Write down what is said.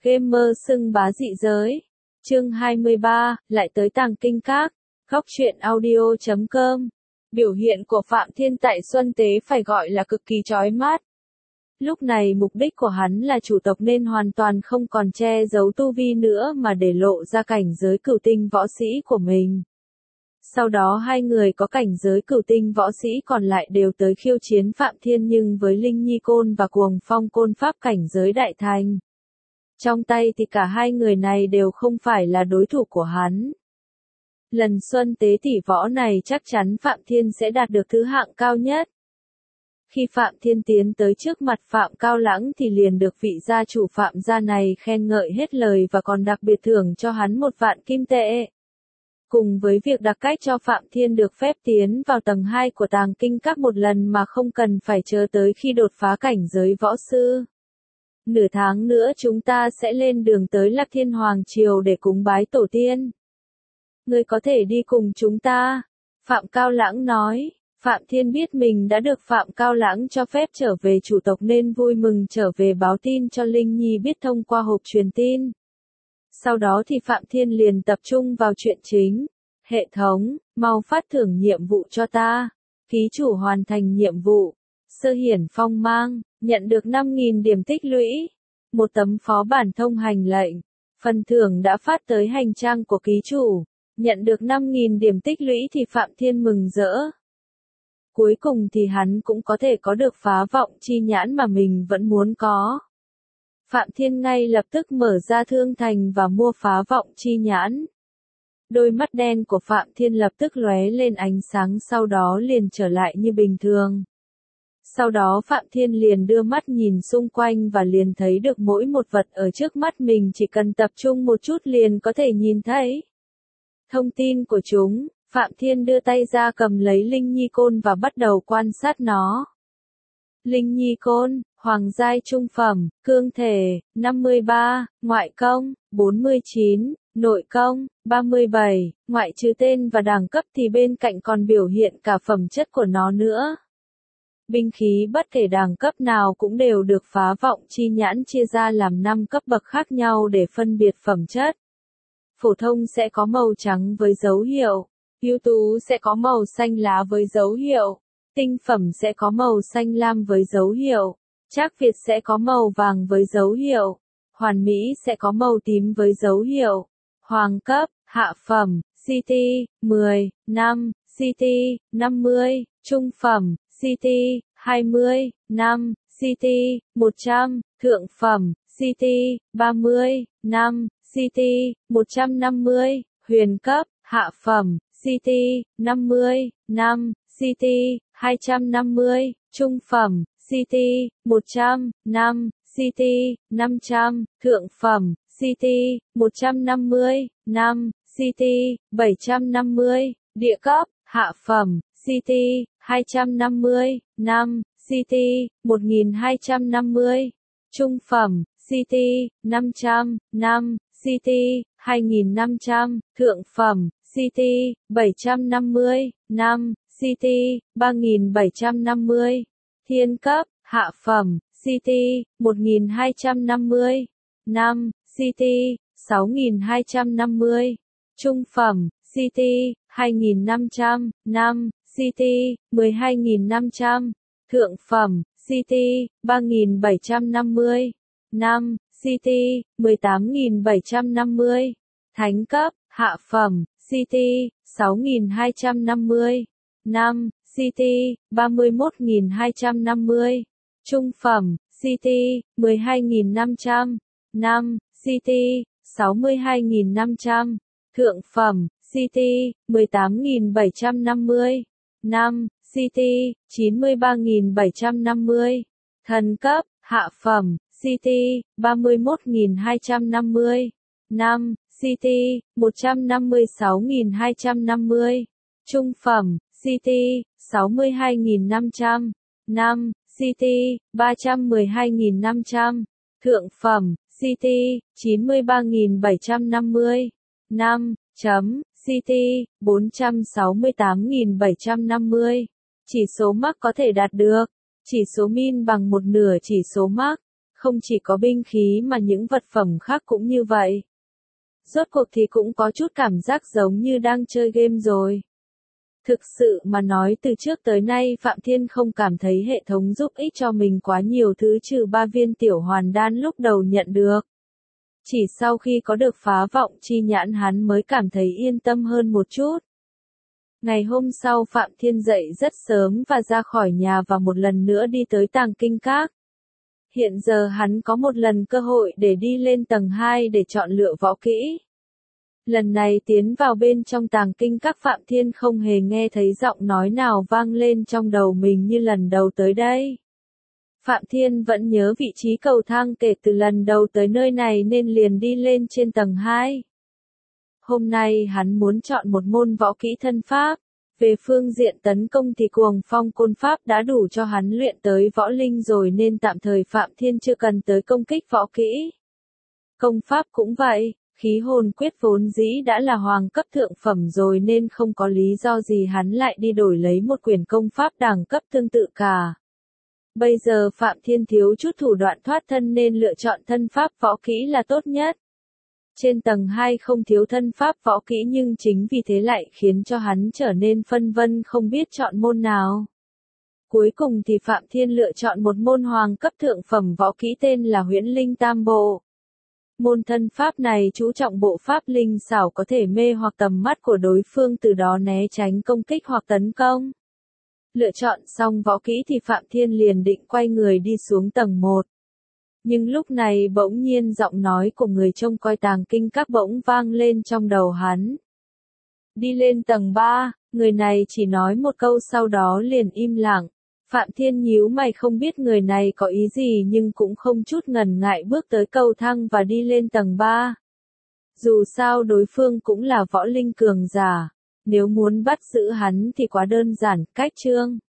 Gamer xưng bá dị giới. Chương 23, lại tới Tàng Kinh Các. Góc truyện audio.com. Biểu hiện của Phạm Thiên tại Xuân Tế phải gọi là cực kỳ chói mắt. Lúc này mục đích của hắn là chủ tộc nên hoàn toàn không còn che giấu tu vi nữa mà để lộ ra cảnh giới cửu tinh võ sĩ của mình. Sau đó hai người có cảnh giới cửu tinh võ sĩ còn lại đều tới khiêu chiến Phạm Thiên nhưng với Linh Nhi Côn và Cuồng Phong Côn Pháp cảnh giới đại thành. Trong tay thì cả hai người này đều không phải là đối thủ của hắn. Lần Xuân Tế tỷ võ này chắc chắn Phạm Thiên sẽ đạt được thứ hạng cao nhất. Khi Phạm Thiên tiến tới trước mặt Phạm Cao Lãng thì liền được vị gia chủ Phạm gia này khen ngợi hết lời và còn đặc biệt thưởng cho hắn 1.000 kim tệ. Cùng với việc đặc cách cho Phạm Thiên được phép tiến vào tầng 2 của Tàng Kinh Các một lần mà không cần phải chờ tới khi đột phá cảnh giới võ sư. Nửa tháng nữa chúng ta sẽ lên đường tới Lạc Thiên Hoàng Triều để cúng bái tổ tiên. Ngươi có thể đi cùng chúng ta, Phạm Cao Lãng nói. Phạm Thiên biết mình đã được Phạm Cao Lãng cho phép trở về chủ tộc nên vui mừng trở về báo tin cho Linh Nhi biết thông qua hộp truyền tin. Sau đó thì Phạm Thiên liền tập trung vào chuyện chính. Hệ thống, mau phát thưởng nhiệm vụ cho ta. Ký chủ hoàn thành nhiệm vụ. Sơ hiển phong mang, nhận được 5.000 điểm tích lũy. Một tấm phó bản thông hành lệnh. Phần thưởng đã phát tới hành trang của ký chủ. Nhận được 5.000 điểm tích lũy thì Phạm Thiên mừng rỡ. Cuối cùng thì hắn cũng có thể có được phá vọng chi nhãn mà mình vẫn muốn có. Phạm Thiên ngay lập tức mở ra thương thành và mua phá vọng chi nhãn. Đôi mắt đen của Phạm Thiên lập tức lóe lên ánh sáng sau đó liền trở lại như bình thường. Sau đó Phạm Thiên liền đưa mắt nhìn xung quanh và liền thấy được mỗi một vật ở trước mắt mình chỉ cần tập trung một chút liền có thể nhìn thấy. Thông tin của chúng, Phạm Thiên đưa tay ra cầm lấy Linh Nhi Côn và bắt đầu quan sát nó. Linh Nhi Côn, hoàng giai trung phẩm, cương thể, 53, ngoại công, 49, nội công, 37, ngoại trừ tên và đẳng cấp thì bên cạnh còn biểu hiện cả phẩm chất của nó nữa. Binh khí bất kể đẳng cấp nào cũng đều được phá vọng chi nhãn chia ra làm 5 cấp bậc khác nhau để phân biệt phẩm chất. Phổ thông sẽ có màu trắng với dấu hiệu, ưu tú sẽ có màu xanh lá với dấu hiệu, tinh phẩm sẽ có màu xanh lam với dấu hiệu, trác Việt sẽ có màu vàng với dấu hiệu, hoàn mỹ sẽ có màu tím với dấu hiệu, hoàng cấp, hạ phẩm, CT, 10, 5, CT, 50, trung phẩm, CT, 20, 5, CT, 100, thượng phẩm, CT, 30, 5, CT, 150, huyền cấp, hạ phẩm, CT, 50, 5, CT, 250, trung phẩm, CT, 100, 5, CT, 500, thượng phẩm, CT, 150, 5, CT, 750, địa cấp, hạ phẩm, CT, 250, 5, CT, 1250, trung phẩm, CT, 500, 5, CT, 2500, thượng phẩm, CT, 750, 5, CT, 3750, thiên cấp, hạ phẩm, CT, 1250, 5, CT, 6250, trung phẩm, CT, 2500, 5, CT, 12500, thượng phẩm, CT, 3750, 5, CT, 18750, thánh cấp, hạ phẩm, CT, 6250, 5, CT, 31250, trung phẩm, CT, 12500, 5, CT, 62500, thượng phẩm, CT, 18750, 5, CT, 93750, thần cấp, hạ phẩm, CT, 31250, 5, CT, 156250, trung phẩm, CT, 62500, 5, CT, 312500, thượng phẩm, CT, 93750, 5, CT, 468750. Chỉ số max có thể đạt được. Chỉ số min bằng 1/2 chỉ số max. Không chỉ có binh khí mà những vật phẩm khác cũng như vậy. Rốt cuộc thì cũng có chút cảm giác giống như đang chơi game rồi. Thực sự mà nói từ trước tới nay Phạm Thiên không cảm thấy hệ thống giúp ích cho mình quá nhiều thứ trừ 3 viên tiểu hoàn đan lúc đầu nhận được. Chỉ sau khi có được phá vọng chi nhãn hắn mới cảm thấy yên tâm hơn một chút. Ngày hôm sau Phạm Thiên dậy rất sớm và ra khỏi nhà và một lần nữa đi tới Tàng Kinh Các. Hiện giờ hắn có một lần cơ hội để đi lên tầng 2 để chọn lựa võ kỹ. Lần này tiến vào bên trong Tàng Kinh Các Phạm Thiên không hề nghe thấy giọng nói nào vang lên trong đầu mình như lần đầu tới đây. Phạm Thiên vẫn nhớ vị trí cầu thang kể từ lần đầu tới nơi này nên liền đi lên trên tầng 2. Hôm nay hắn muốn chọn một môn võ kỹ thân pháp. Về phương diện tấn công thì Cuồng Phong Côn Pháp đã đủ cho hắn luyện tới võ linh rồi nên tạm thời Phạm Thiên chưa cần tới công kích võ kỹ. Công pháp cũng vậy, khí hồn quyết vốn dĩ đã là hoàng cấp thượng phẩm rồi nên không có lý do gì hắn lại đi đổi lấy một quyển công pháp đẳng cấp tương tự cả. Bây giờ Phạm Thiên thiếu chút thủ đoạn thoát thân nên lựa chọn thân pháp võ kỹ là tốt nhất. Trên tầng 2 không thiếu thân pháp võ kỹ nhưng chính vì thế lại khiến cho hắn trở nên phân vân không biết chọn môn nào. Cuối cùng thì Phạm Thiên lựa chọn một môn hoàng cấp thượng phẩm võ kỹ tên là Huyễn Linh Tam Bộ. Môn thân pháp này chú trọng bộ pháp linh xảo có thể mê hoặc tầm mắt của đối phương từ đó né tránh công kích hoặc tấn công. Lựa chọn xong võ kỹ thì Phạm Thiên liền định quay người đi xuống tầng 1. Nhưng lúc này bỗng nhiên giọng nói của người trông coi Tàng Kinh Các bỗng vang lên trong đầu hắn. Đi lên tầng 3, người này chỉ nói một câu sau đó liền im lặng. Phạm Thiên nhíu mày không biết người này có ý gì nhưng cũng không chút ngần ngại bước tới cầu thang và đi lên tầng 3. Dù sao đối phương cũng là võ linh cường giả. Nếu muốn bắt giữ hắn thì quá đơn giản, cách chương.